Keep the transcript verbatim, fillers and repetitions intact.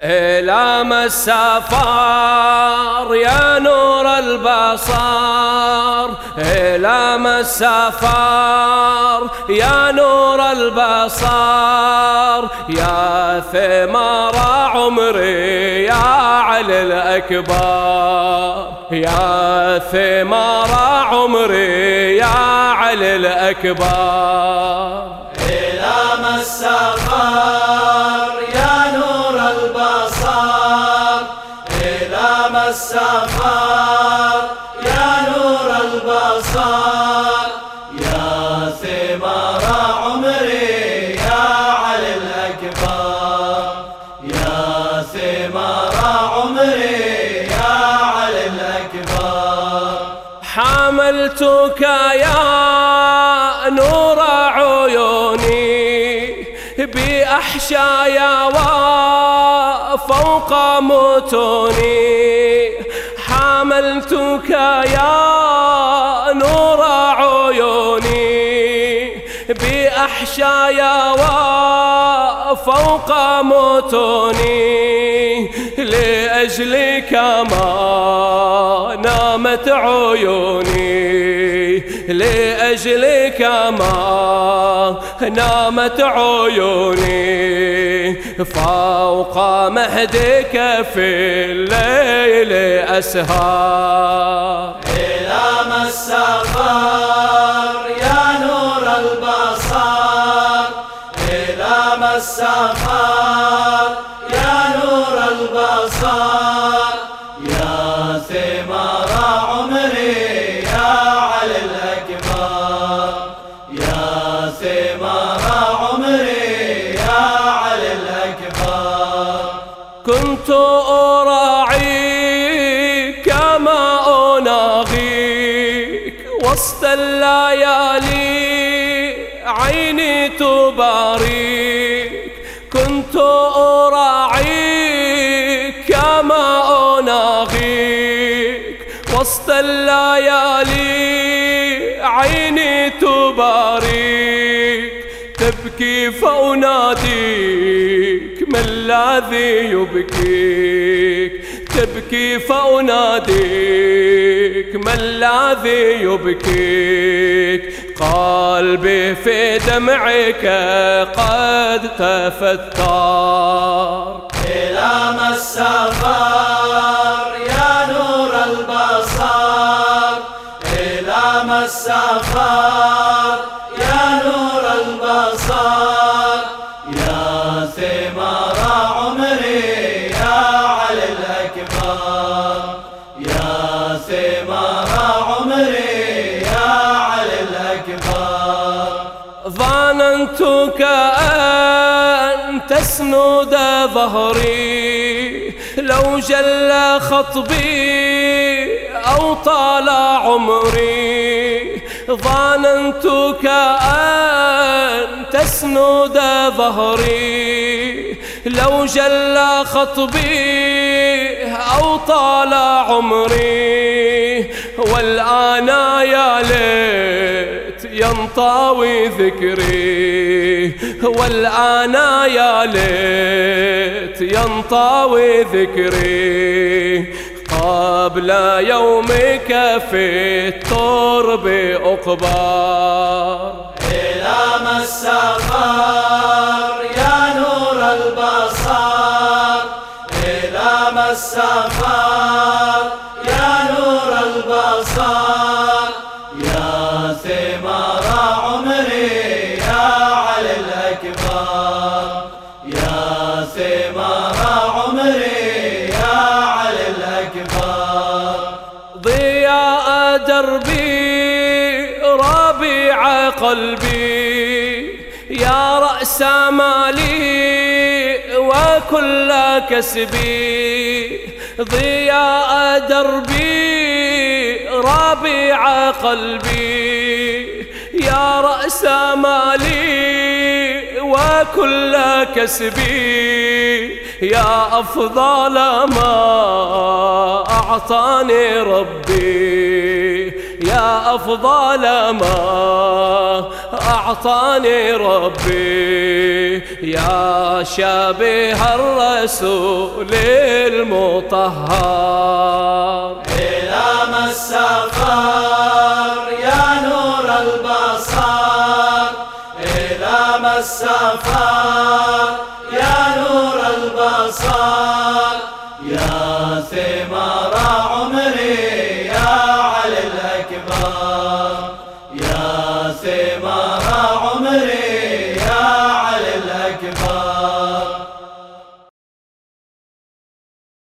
إلام السفر يا نور البصر، إلام السفر يا نور البصر، يا ثمار عمري يا علي الأكبر، يا ثمار عمري يا علي الأكبر. إلام السفر يا نور البصر، إلام السفر يا نور البصر، يا ثمار عمري يا علي الأكبر، يا ثمار عمري يا علي الأكبر. حملتك يا نور عيوني بأحشايا وفوق متوني، حملتك يا نور عيوني بأحشايا وفوق متوني، لأجلك ما نامت عيوني، لأجلك ما نامت عيوني، فوق مهدك في الليل أسهر. إلام السفر يا نور البصر، إلام السفر يا نور البصر، يا ثمار عمري يا علي الأكبر، يا ثمار عمري يا علي الأكبر. كنت أراعيك كما أناغيك وسط الليالي عيني تباريك، كنت أراعيك كما أناغيك وسط الليالي عيني تباريك، تبكي فأناديك ما الذي يبكيك، تبكي فأناديك ما الذي يبكيك، قلبي في دمعك قد تفتر. إلام السفر يا نور البصر، إلام السفر يا نور البصر، يا ثمار عمري يا علي الأكبر، يا ثمار عمري يا علي الأكبر. ظننتك أن تسند ظهري لو جل خطبي أو طال عمري، ظننتك أن تسند ظهري لو جل خطبي أو طال عمري، والآن يا ليت ينطوي ذكري، والآن يا ليت ينطوي ذكري، قبل يومك في الترب أقبر. إلام السفر يا نور البصر، إلام السفر يا نور البصر، يا ثمار عمري يا علي الأكبر، يا ثمار عمري يا علي الأكبر. ضياء دربي ربيع قلبي يا رأس مالي وكل كسبي، ضياء دربي ربيع قلبي يا رأس مالي وكل كسبي، يا أفضل ما أعطاني ربي، يا أفضل ما أعطاني ربي، يا شبيه الرسول المطهر. إلى ما السفر يا نور البصر، إلى ما السفر يا نور البصر، يا ثمار عمري يا علي الأكبر، يا ثمار